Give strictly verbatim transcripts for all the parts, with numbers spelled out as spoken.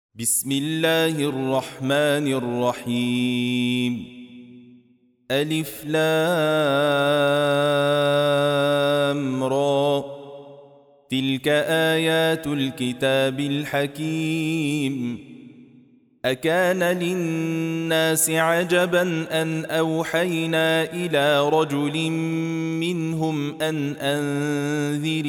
بسم الله الرحمن الرحيم. ألف لام را، تلك آيات الكتاب الحكيم. أكان للناس عجبا أن أوحينا إلى رجل منهم أن أنذر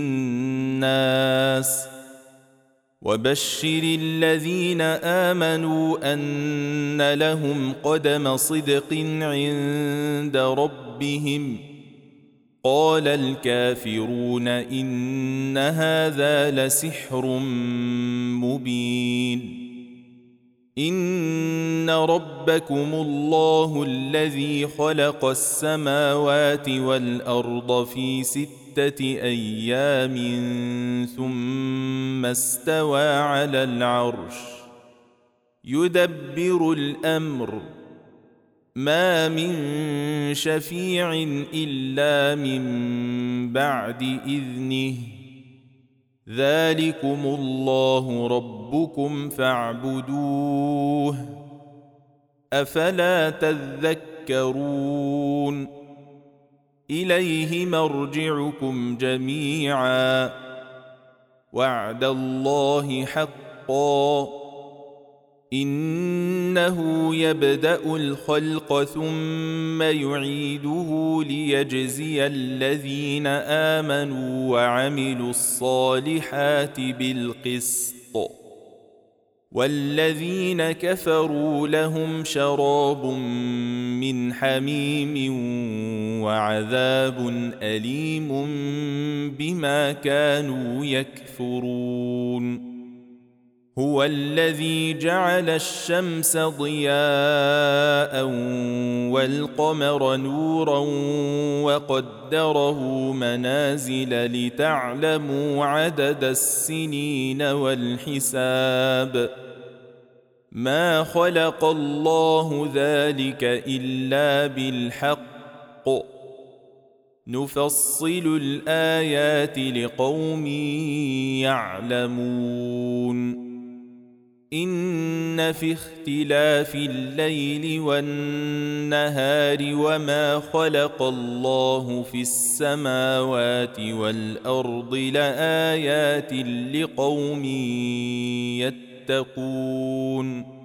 الناس وبشر الذين آمنوا أن لهم قدم صدق عند ربهم. قال الكافرون إن هذا لسحر مبين. إن ربكم الله الذي خلق السماوات والأرض في ستة أيام ثم استوى على العرش يدبر الأمر، ما من شفيع إلا من بعد إذنه. ذلكم الله ربكم فاعبدوه، أفلا تذكرون. إليه مرجعكم جميعا، وعد الله حقا، إنه يبدأ الخلق ثم يعيده ليجزي الذين آمنوا وعملوا الصالحات بالقسط، والذين كفروا لهم شراب من حميم وعذاب أليم بما كانوا يكفرون. هو الذي جعل الشمس ضياء والقمر نورا وقدره منازل لتعلموا عدد السنين والحساب. ما خلق الله ذلك إلا بالحق، نفصل الآيات لقوم يعلمون. إن في اختلاف الليل والنهار وما خلق الله في السماوات والأرض لآيات لقوم يتقون.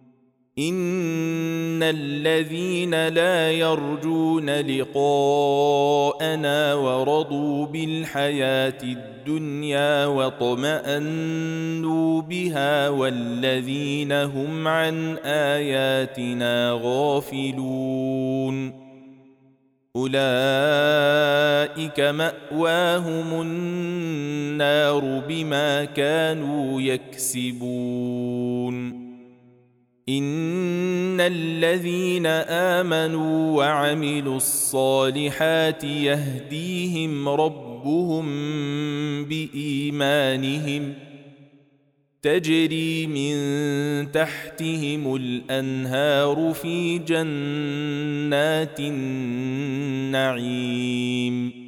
إن الذين لا يرجون لقاءنا ورضوا بالحياة الدنيا واطمأنوا بها والذين هم عن آياتنا غافلون أولئك مأواهم النار بما كانوا يكسبون. إن الذين آمنوا وعملوا الصالحات يهديهم ربهم بإيمانهم، تجري من تحتهم الأنهار في جنات النعيم.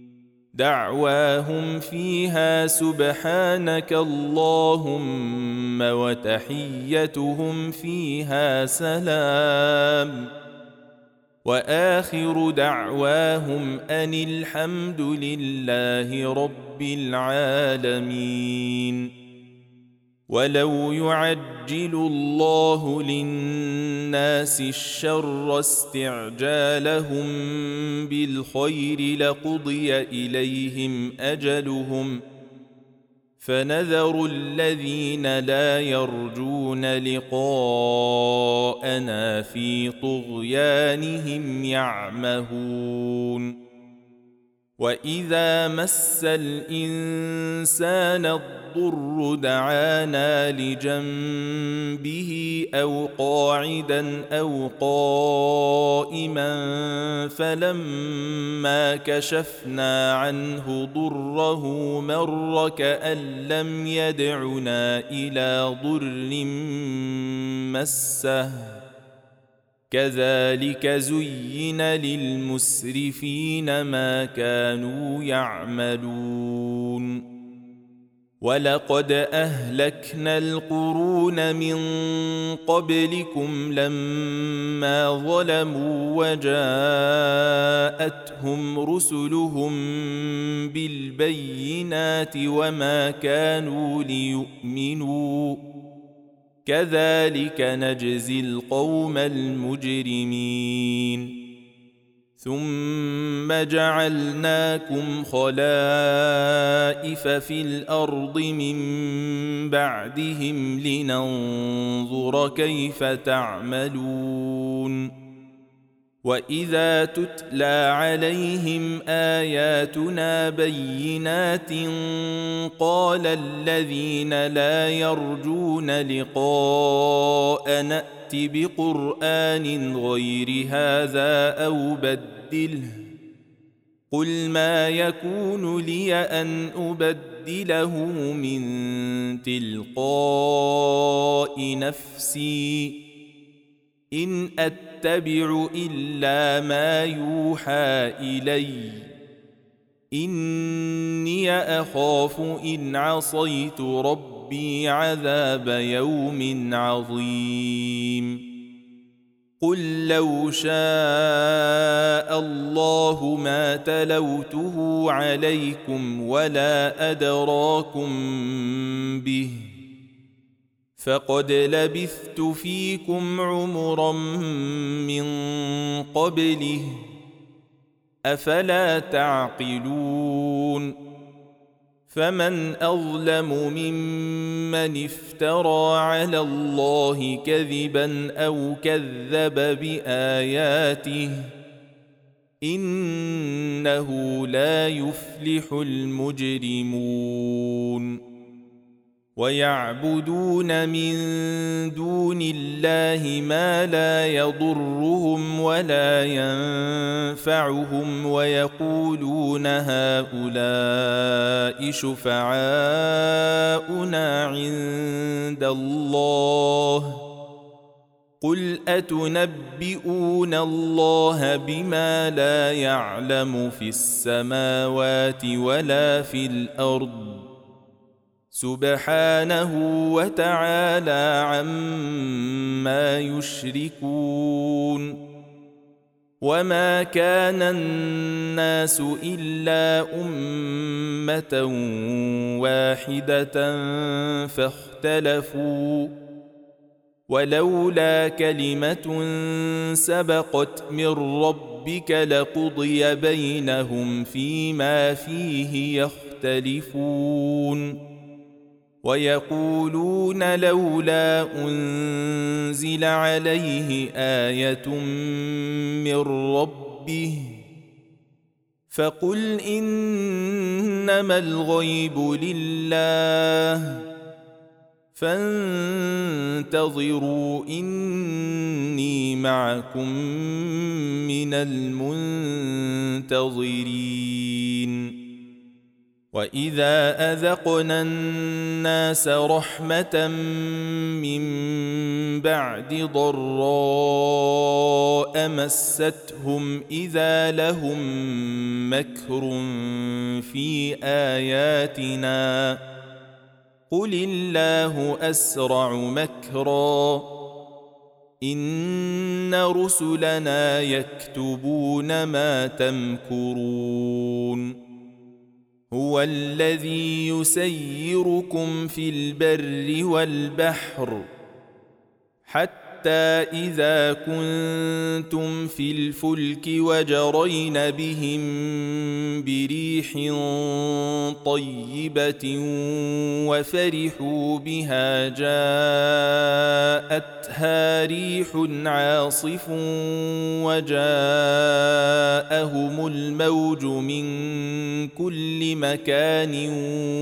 دعواهم فيها سبحانك اللهم وتحيتهم فيها سلام، وآخر دعواهم أن الحمد لله رب العالمين. ولو يعجل الله للناس الشر استعجالهم بالخير لقضي إليهم أجلهم، فنذر الذين لا يرجون لقاءنا في طغيانهم يعمهون. وإذا مس الإنسان الضر دعانا لجنبه أو قاعدا أو قائما فلما كشفنا عنه ضره مر كأن لم يدعنا إلى ضر مسه. كذلك زين للمسرفين ما كانوا يعملون. ولقد أهلكنا القرون من قبلكم لما ظلموا وجاءتهم رسلهم بالبينات وما كانوا ليؤمنوا كذلك نجزي القوم المجرمين ثم جعلناكم خلائف في الأرض من بعدهم لننظر كيف تعملون وإذا تتلى عليهم آياتنا بينات قال الذين لا يرجون لقاء نأتي بقرآن غير هذا أو بدله قل ما يكون لي أن أبدله من تلقاء نفسي إن أتبع إلا ما يوحى إلي إني أخاف إن عصيت ربي عذاب يوم عظيم قل لو شاء الله ما تلوته عليكم ولا أدراكم به فقد لبثت فيكم عمرا من قبله أفلا تعقلون فمن أظلم ممن افترى على الله كذبا أو كذب بآياته إنه لا يفلح المجرمون ويعبدون من دون الله ما لا يضرهم ولا ينفعهم ويقولون هؤلاء شفعاؤنا عند الله قل أتنبئون الله بما لا يعلم في السماوات ولا في الأرض سبحانه وتعالى عما يشركون وما كان الناس إلا أمة واحدة فاختلفوا ولولا كلمة سبقت من ربك لقضي بينهم فيما فيه يختلفون ويقولون لولا أنزل عليه آية من ربه فقل إنما الغيب لله فانتظروا إني معكم من المنتظرين وإذا أذقنا الناس رحمة من بعد ضراء مستهم إذا لهم مكر في آياتنا قل الله أسرع مكرا إن رسلنا يكتبون ما تمكرون هو الذي يسيركم في البر والبحر حتى إذا كنتم في الفلك وجرين بهم بريح طيبة وفرحوا بها جاءتها ريح عاصف وجاءهم الموج من كل مكان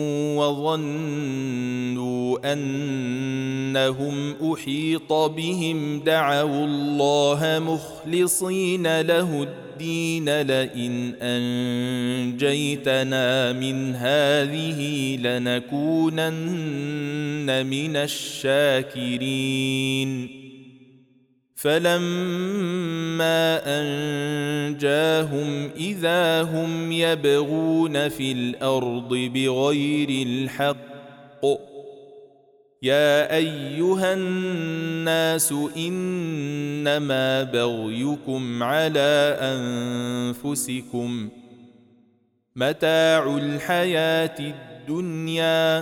وظنوا أنهم أحيط بهم دعوا الله مخلصين له الدين لئن أنجيتنا من هذه لنكونن من الشاكرين فلما أنجاهم إذا هم يبغون في الأرض بغير الحق يا أيها الناس إنما بغيكم على أنفسكم متاع الحياة الدنيا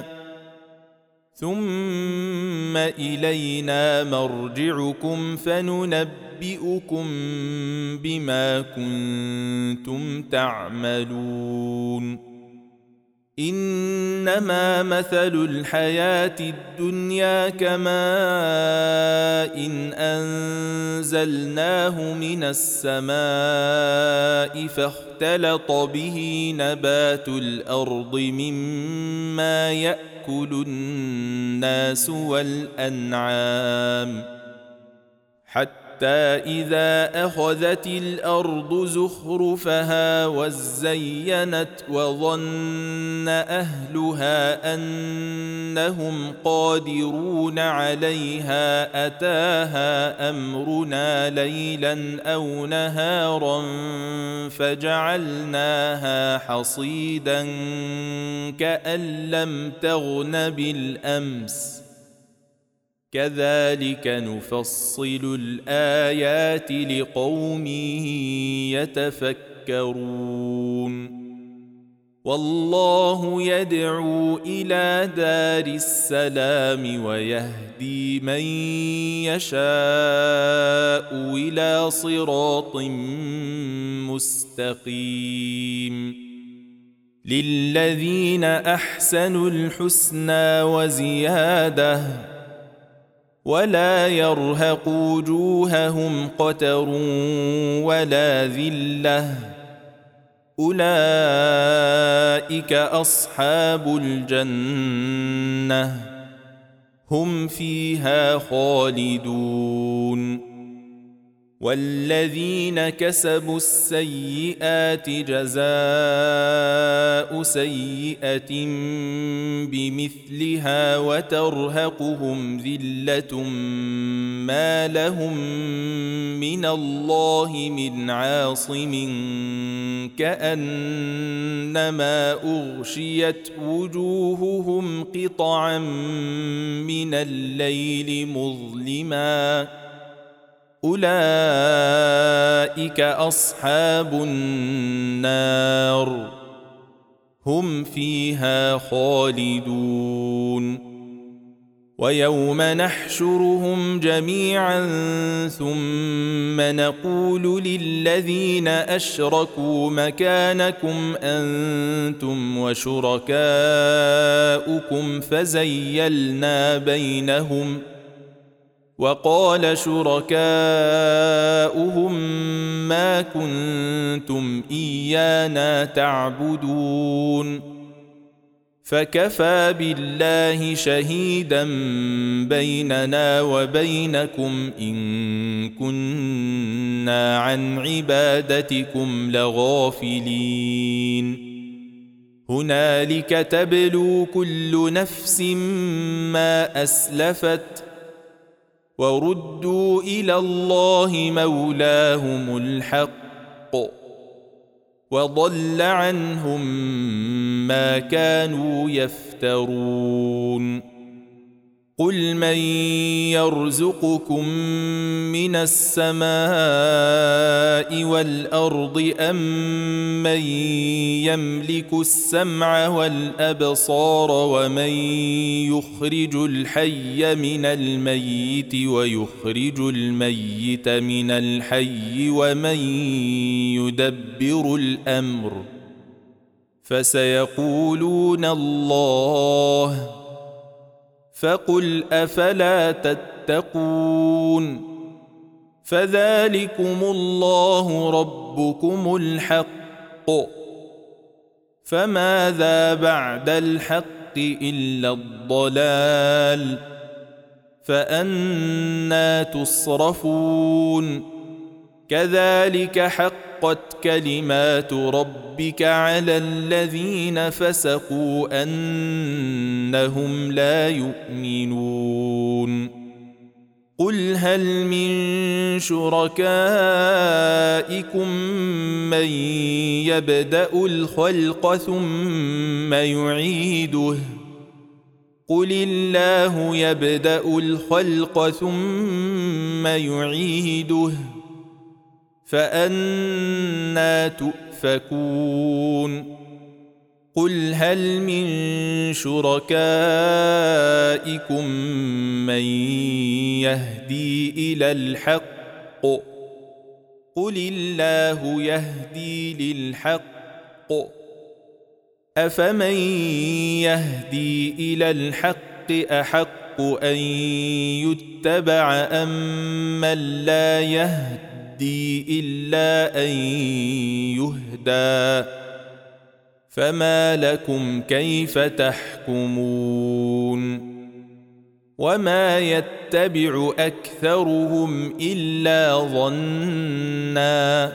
ثم إلينا مرجعكم فننبئكم بما كنتم تعملون إنما مثل الحياة الدنيا كماء إن أنزلناه من السماء فاختلط به نبات الأرض مما يأكل الناس والأنعام حتى إذا أخذت الأرض زخرفها وزينت وظن أهلها أنهم قادرون عليها أتاها أمرنا ليلا أو نهارا فجعلناها حصيدا كأن لم تغن بالأمس كذلك نفصل الآيات لقوم يتفكرون والله يدعو إلى دار السلام ويهدي من يشاء إلى صراط مستقيم للذين أحسنوا الحسنى وزيادة ولا يرهق وجوههم قتر ولا ذلة أولئك أصحاب الجنة هم فيها خالدون والذين كسبوا السيئات جزاء سيئة بمثلها وترهقهم ذلة ما لهم من الله من عاصم كأنما أغشيت وجوههم قطعا من الليل مظلما أولئك أصحاب النار هم فيها خالدون ويوم نحشرهم جميعا ثم نقول للذين أشركوا مكانكم أنتم وشركاؤكم فزيلنا بينهم وقال شركاؤهم ما كنتم إيانا تعبدون فكفى بالله شهيدا بيننا وبينكم إن كنا عن عبادتكم لغافلين هنالك تبلو كل نفس ما أسلفت وردوا إلى الله مولاهم الحق وضل عنهم ما كانوا يفترون قل من يرزقكم من السماء والأرض أم من يملك السمع والأبصار ومن يخرج الحي من الميت ويخرج الميت من الحي ومن يدبر الأمر فسيقولون الله فقل أفلا تتقون فذلكم الله ربكم الحق فماذا بعد الحق إلا الضلال فأنى تصرفون كذلك حقت كلمات ربك على الذين فسقوا أنهم لا يؤمنون قل هل من شركائكم من يبدأ الخلق ثم يعيده قل الله يبدأ الخلق ثم يعيده فأنى تؤفكون قل هل من شركائكم من يهدي إلى الحق قل الله يهدي للحق أفمن يهدي إلى الحق أحق أن يتبع أم من لا يهدي إلا أن يهدى فما لكم كيف تحكمون وما يتبع أكثرهم إلا ظنّا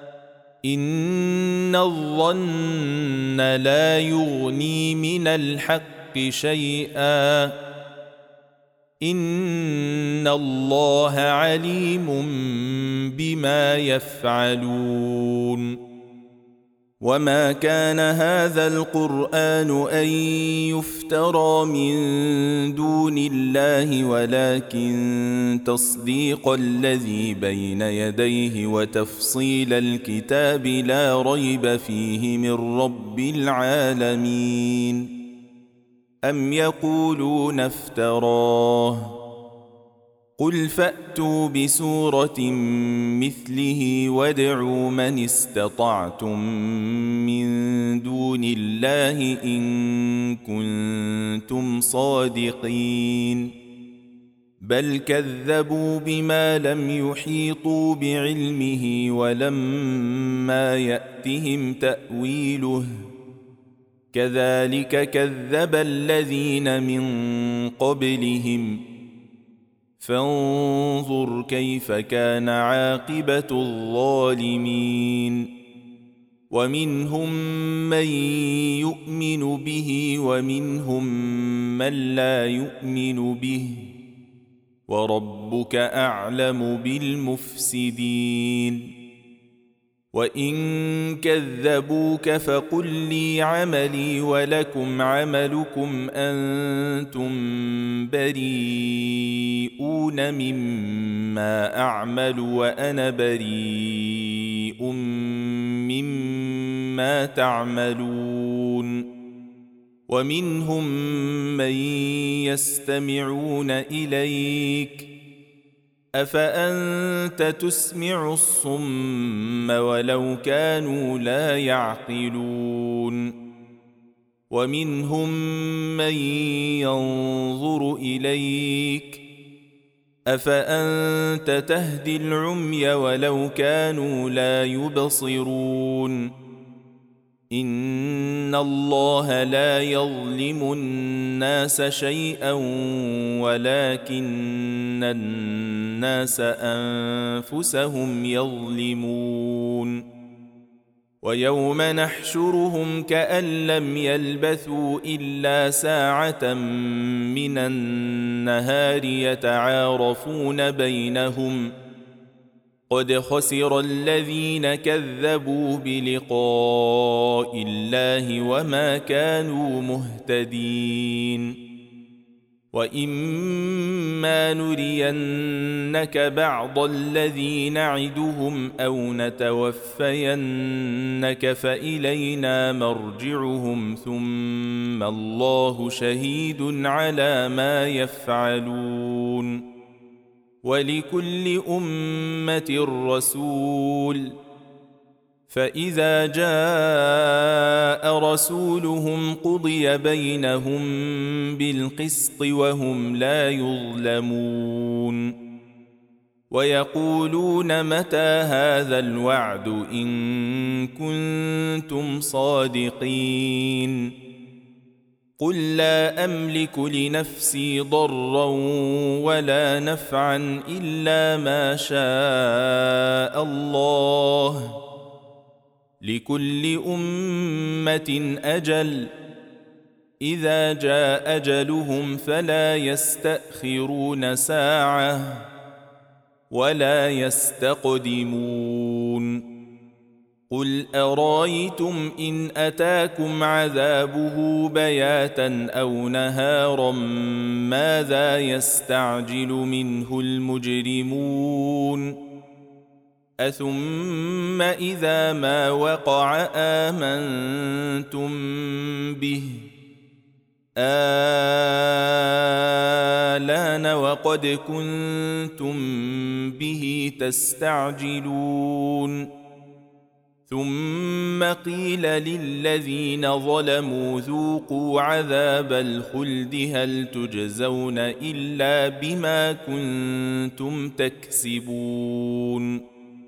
إن الظن لا يغني من الحق شيئا إن الله عليم بما يفعلون وما كان هذا القرآن أن يفترى من دون الله ولكن تصديق الذي بين يديه وتفصيل الكتاب لا ريب فيه من رب العالمين أم يقولون افتراه قل فأتوا بسورة مثله وادعوا من استطعتم من دون الله إن كنتم صادقين بل كذبوا بما لم يحيطوا بعلمه ولما يأتهم تأويله كذلك كذب الذين من قبلهم فانظر كيف كان عاقبة الظالمين ومنهم من يؤمن به ومنهم من لا يؤمن به وربك أعلم بالمفسدين وإن كذبوك فقل لي عملي ولكم عملكم أنتم بريئون مما أعمل وأنا بريء مما تعملون ومنهم من يستمعون إليك أفأنت تسمع الصم ولو كانوا لا يعقلون ومنهم من ينظر إليك أفأنت تهدي العمي ولو كانوا لا يبصرون إن الله لا يظلم الناس شيئا ولكن الناس أنفسهم يظلمون ويوم نحشرهم كأن لم يلبثوا إلا ساعة من النهار يتعارفون بينهم قد خسر الذين كذبوا بلقاء الله وما كانوا مهتدين وإما نرينك بعض الذي نعدهم أو نتوفينك فإلينا مرجعهم ثم الله شهيد على ما يفعلون ولكل أمة رسول فإذا جاء رسولهم قضي بينهم بالقسط وهم لا يظلمون ويقولون متى هذا الوعد إن كنتم صادقين قل لا أملك لنفسي ضرا ولا نفعا إلا ما شاء الله لكل أمة أجل إذا جاء أجلهم فلا يستأخرون ساعة ولا يستقدمون قل أرايتم إن أتاكم عذابه بياتا أو نهارا ماذا يستعجل منه المجرمون أثم إذا ما وقع آمنتم به آلان وقد كنتم به تستعجلون ثم قيل للذين ظلموا ذوقوا عذاب الخلد هل تجزون إلا بما كنتم تكسبون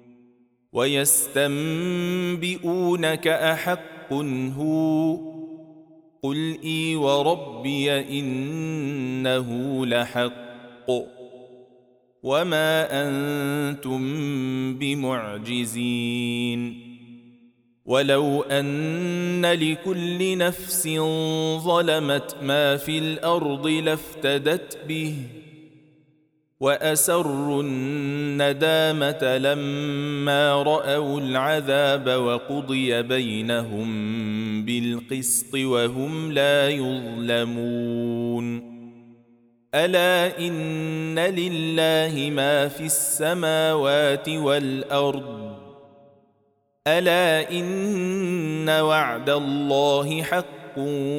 ويستنبئونك أحق هو قل إي وربي إنه لحق وما أنتم بمعجزين ولو أن لكل نفس ظلمت ما في الأرض لافتدت به وأسروا الندامة لما رأوا العذاب وقضي بينهم بالقسط وهم لا يظلمون ألا إن لله ما في السماوات والأرض ألا إن وعد الله حق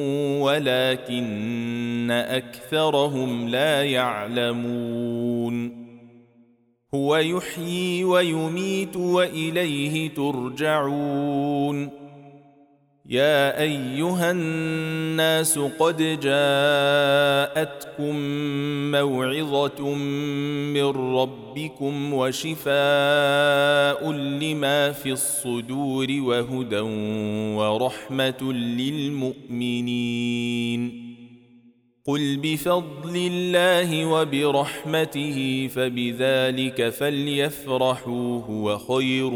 ولكن أكثرهم لا يعلمون هو يحيي ويميت وإليه ترجعون يا أيها الناس قد جاءتكم موعظة من ربكم وشفاء لما في الصدور وهدى ورحمة للمؤمنين قل بفضل الله وبرحمته فبذلك فليفرحوا هو خير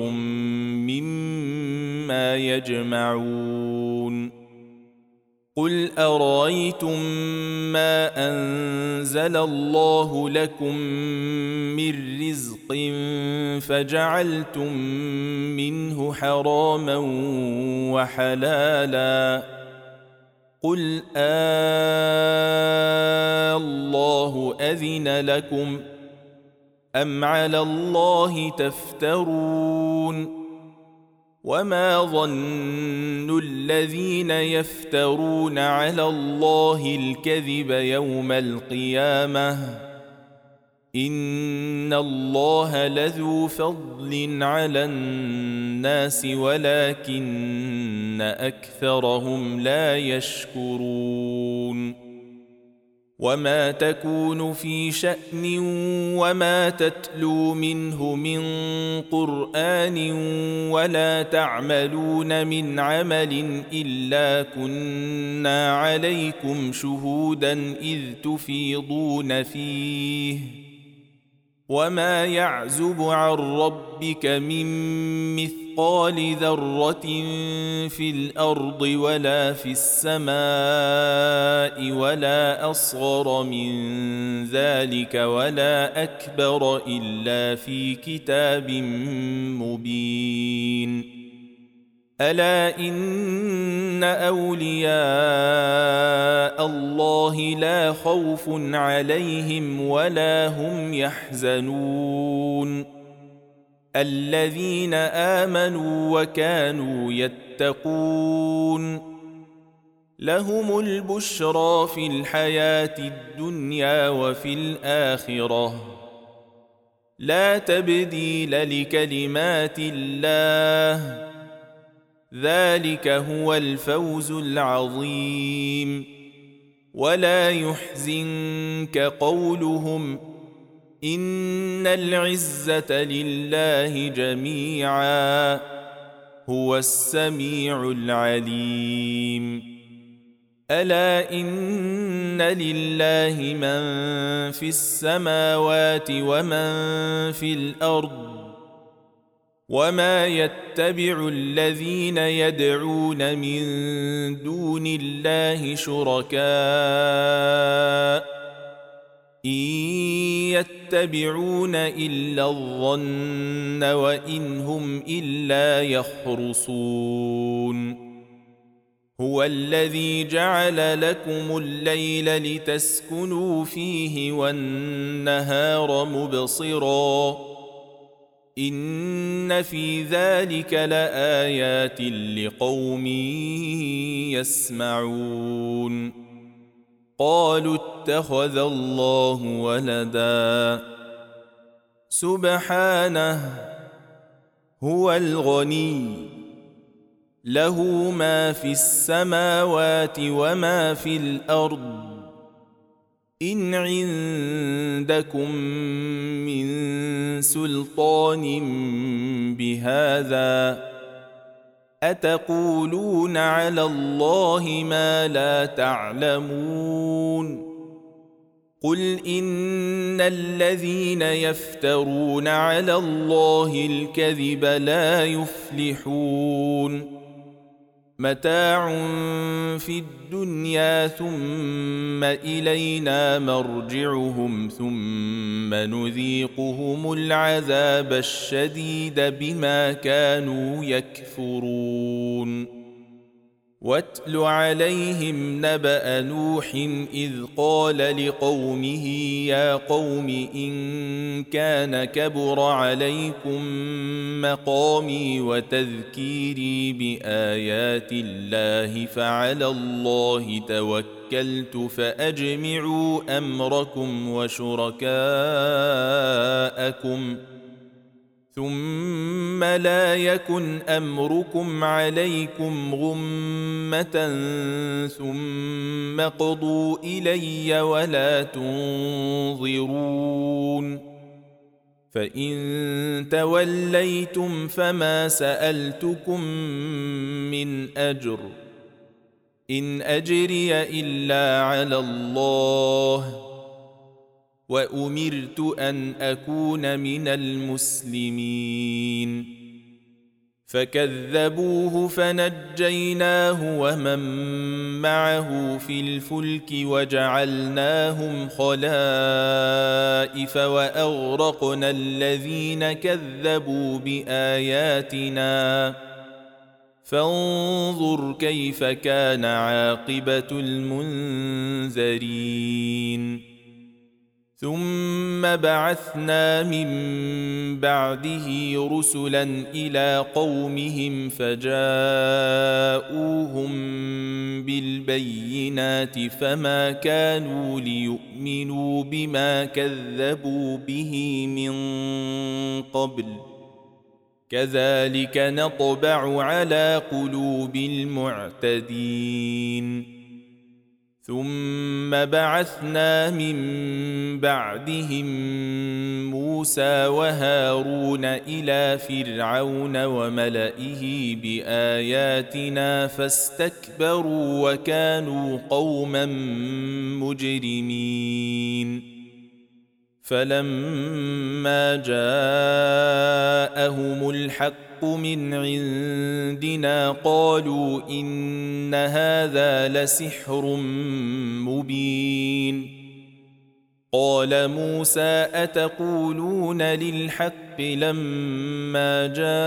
مما يجمعون قل أرايتم ما أنزل الله لكم من رزق فجعلتم منه حراما وحلالا قل آه الله أذن لكم أم على الله تفترون وما ظن الذين يفترون على الله الكذب يوم القيامة إن الله لذو فضل على الناس ولكن أكثرهم لا يشكرون وما تكون في شأن وما تتلو منه من قرآن ولا تعملون من عمل إلا كنا عليكم شهودا إذ تفيضون فيه وما يعزب عن ربك من مثقال ذرة في الأرض ولا في السماء ولا أصغر من ذلك ولا أكبر إلا في كتاب مبين ألا إن أولياء الله لا خوف عليهم ولا هم يحزنون الذين آمنوا وكانوا يتقون لهم البشرى في الحياة الدنيا وفي الآخرة لا تبديل لكلمات الله ذلك هو الفوز العظيم ولا يحزنك قولهم إن العزة لله جميعا هو السميع العليم ألا إن لله من في السماوات ومن في الأرض وما يتبع الذين يدعون من دون الله شركاء إن يتبعون إلا الظن وإن هم إلا يخرصون هو الذي جعل لكم الليل لتسكنوا فيه والنهار مبصرا إن في ذلك لآيات لقوم يسمعون قالوا اتخذ الله ولدا سبحانه هو الغني له ما في السماوات وما في الأرض إن عندكم من سلطان بهذا أتقولون على الله ما لا تعلمون قل إن الذين يفترون على الله الكذب لا يفلحون متاع في الدنيا ثم إلينا مرجعهم ثم نذيقهم العذاب الشديد بما كانوا يكفرون واتل عليهم نبأ نوح إذ قال لقومه يا قوم إن كان كبر عليكم مقامي وتذكيري بآيات الله فعلى الله توكلت فأجمعوا أمركم وشركاءكم ثم لا يكن أمركم عليكم غمة ثم قضوا إلي ولا تنظرون فإن توليتم فما سألتكم من أجر إن أجري إلا على الله وأمرت أن أكون من المسلمين فكذبوه فنجيناه ومن معه في الفلك وجعلناهم خلائف وأغرقنا الذين كذبوا بآياتنا فانظر كيف كان عاقبة المنذرين ثم بعثنا من بعده رسلا إلى قومهم فجاءوهم بالبينات فما كانوا ليؤمنوا بما كذبوا به من قبل كذلك نطبع على قلوب المعتدين ثم بعثنا من بعدهم موسى وهارون إلى فرعون وملئه بآياتنا فاستكبروا وكانوا قوما مجرمين فلما جاءهم الحق من عندنا قالوا إن هذا لسحر مبين قال موسى أتقولون للحق لما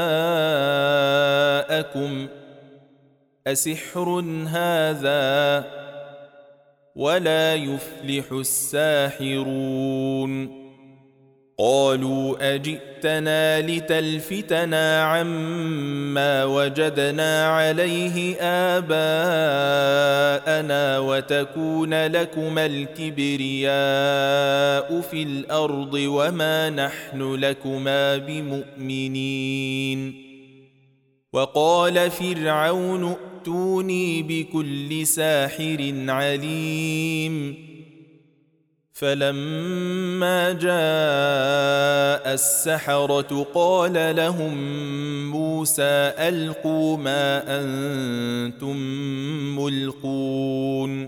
جاءكم أسحر هذا ولا يفلح الساحرون قالوا أجئتنا لتلفتنا عما وجدنا عليه آباءنا وتكون لكما الكبرياء في الأرض وما نحن لكما بمؤمنين وقال فرعون ائتوني بكل ساحر عليم فلما جاء السحرة قال لهم موسى ألقوا ما أنتم ملقون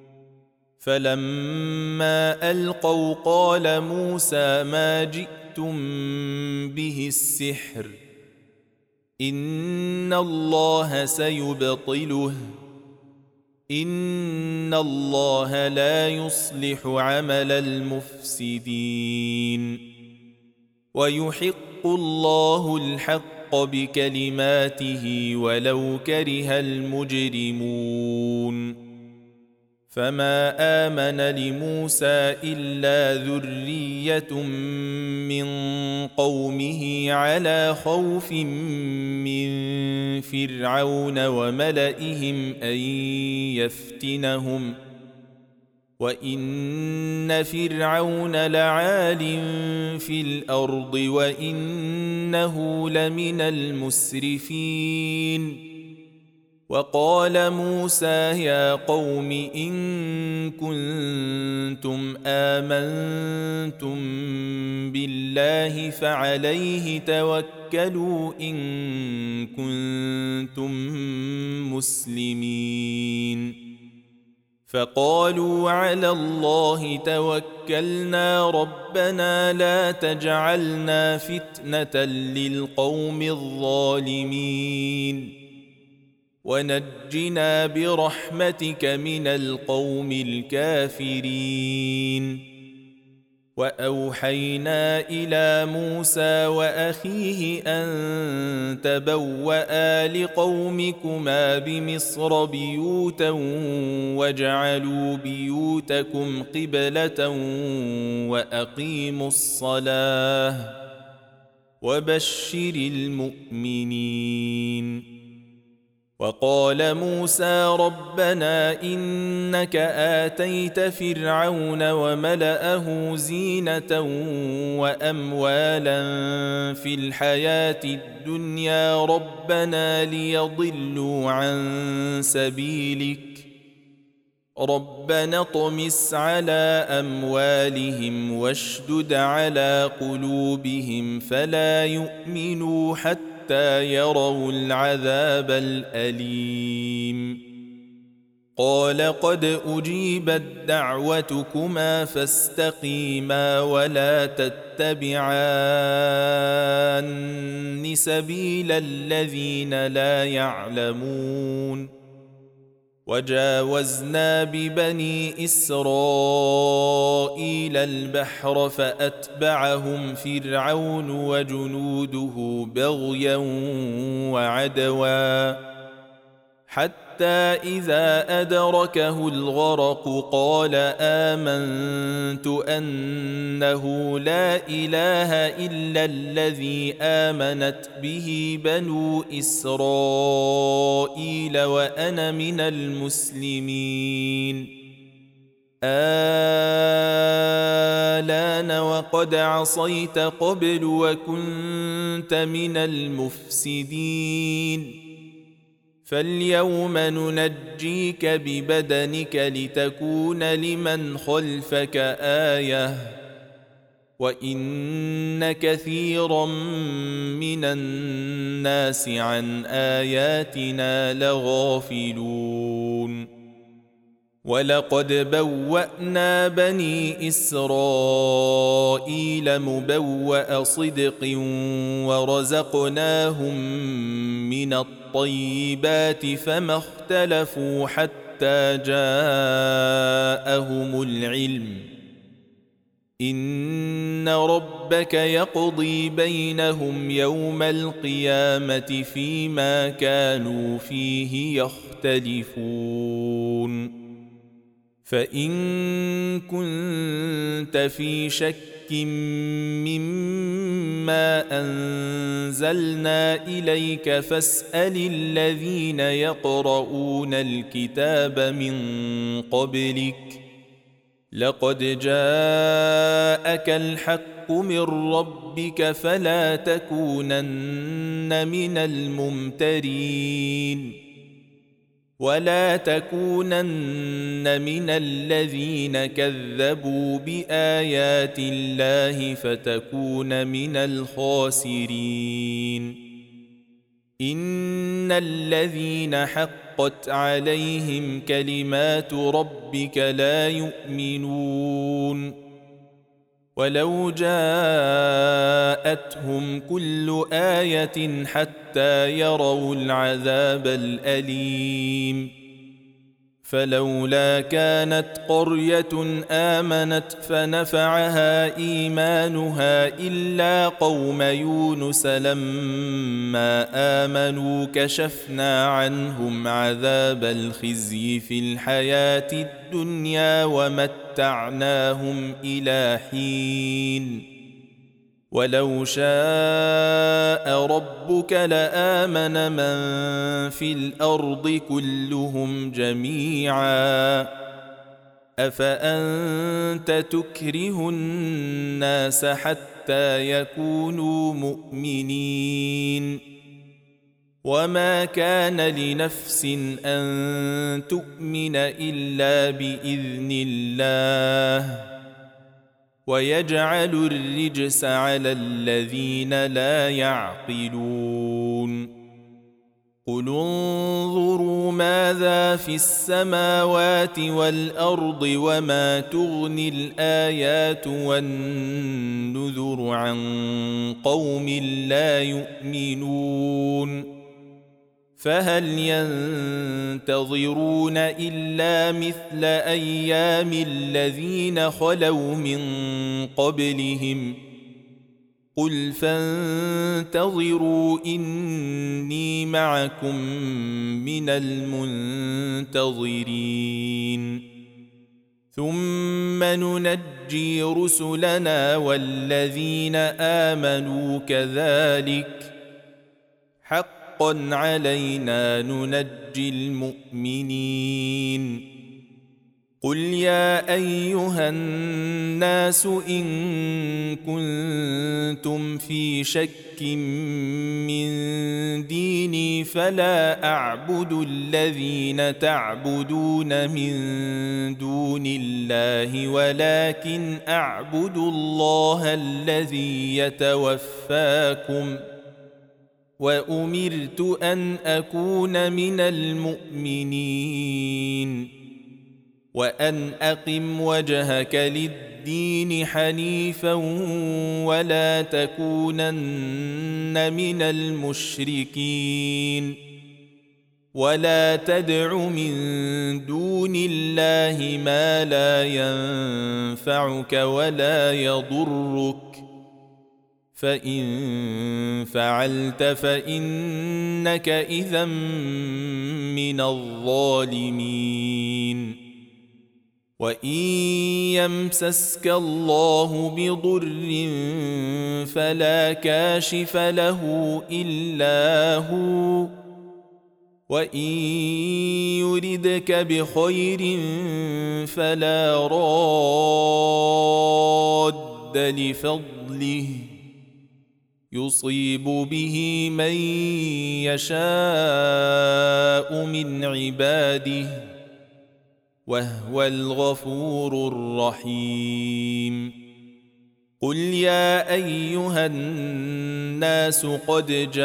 فلما ألقوا قال موسى ما جئتم به السحر إن الله سيبطله إن الله لا يصلح عمل المفسدين ويحق الله الحق بكلماته ولو كره المجرمون فما آمن لموسى إلا ذرية من قومه على خوف من فرعون وملئهم أن يفتنهم وإن فرعون لعال في الأرض وإنه لمن المسرفين وقال موسى يا قوم إن كنتم آمنتم بالله فعليه توكلوا إن كنتم مسلمين فقالوا على الله توكلنا ربنا لا تجعلنا فتنة للقوم الظالمين ونجنا برحمتك من القوم الكافرين وأوحينا إلى موسى وأخيه أن تبوأ لقومكما بمصر بيوتا واجعلوا بيوتكم قبلة وأقيموا الصلاة وبشر المؤمنين وقال موسى ربنا إنك آتيت فرعون وملأه زينة وأموالا في الحياة الدنيا ربنا ليضلوا عن سبيلك ربنا اطمس على أموالهم واشدد على قلوبهم فلا يؤمنوا حتى يروا العذاب الأليم قال قد أجيبت دعوتكما فاستقيما ولا تتبعان سبيل الذين لا يعلمون وجاوزنا ببني إسرائيل البحر فأتبعهم فرعون وجنوده بغيا وعدوا حتى إذا أدركه الغرق قال آمنت أنه لا إله إلا الذي آمنت به بنو إسرائيل وأنا من المسلمين آلان وقد عصيت قبل وكنت من المفسدين فاليوم ننجيك ببدنك لتكون لمن خلفك آية وإن كثيرا من الناس عن آياتنا لغافلون ولقد بوأنا بني إسرائيل مبوأ صدق ورزقناهم من الطيبات فما اختلفوا حتى جاءهم العلم إن ربك يقضي بينهم يوم القيامة فيما كانوا فيه يختلفون فإن كنت في شك مما أنزلنا إليك فاسأل الذين يقرؤون الكتاب من قبلك لقد جاءك الحق من ربك فلا تكونن من الممترين ولا تكونن من الذين كذبوا بآيات الله فتكون من الخاسرين إن الذين حقت عليهم كلمات ربك لا يؤمنون ولو جاءتهم كل آية حتى يروا العذاب الأليم فلولا كانت قرية آمنت فنفعها إيمانها إلا قوم يونس لما آمنوا كشفنا عنهم عذاب الخزي في الحياة الدنيا ومتعناهم إلى حين ولو شاء ربك لآمن من في الأرض كلهم جميعا أفأنت تكره الناس حتى يكونوا مؤمنين وما كان لنفس أن تؤمن إلا بإذن الله ويجعل الرجس على الذين لا يعقلون قل انظروا ماذا في السماوات والأرض وما تغني الآيات والنذر عن قوم لا يؤمنون فهل ينتظرون إلا مثل أيام الذين خلوا من قبلهم قل فانتظروا إني معكم من المنتظرين ثم ننجي رسلنا والذين آمنوا كذلك حقا علينا ننجي المؤمنين قل يا أيها الناس إن كنتم في شك من ديني فلا أعبد الذين تعبدون من دون الله ولكن أعبد الله الذي يتوفاكم وأمرت أن أكون من المؤمنين وأن أقم وجهك للدين حنيفا ولا تكونن من المشركين ولا تدع من دون الله ما لا ينفعك ولا يضرك فإن فعلت فإنك إذا من الظالمين وإن يمسسك الله بضر فلا كاشف له إلا هو وإن يردك بخير فلا راد لفضله يصيب به من يشاء من عباده وهو الغفور الرحيم قل يا أيها الناس قد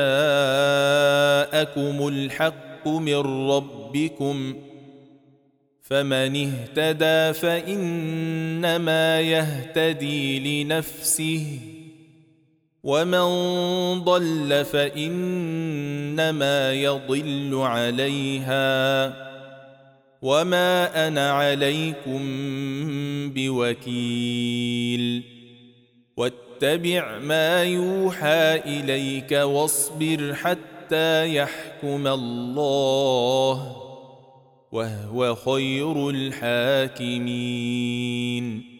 جاءكم الحق من ربكم فمن اهتدى فإنما يهتدي لنفسه ومن ضل فإنما يضل عليها وما أنا عليكم بوكيل واتبع ما يوحى إليك واصبر حتى يحكم الله وهو خير الحاكمين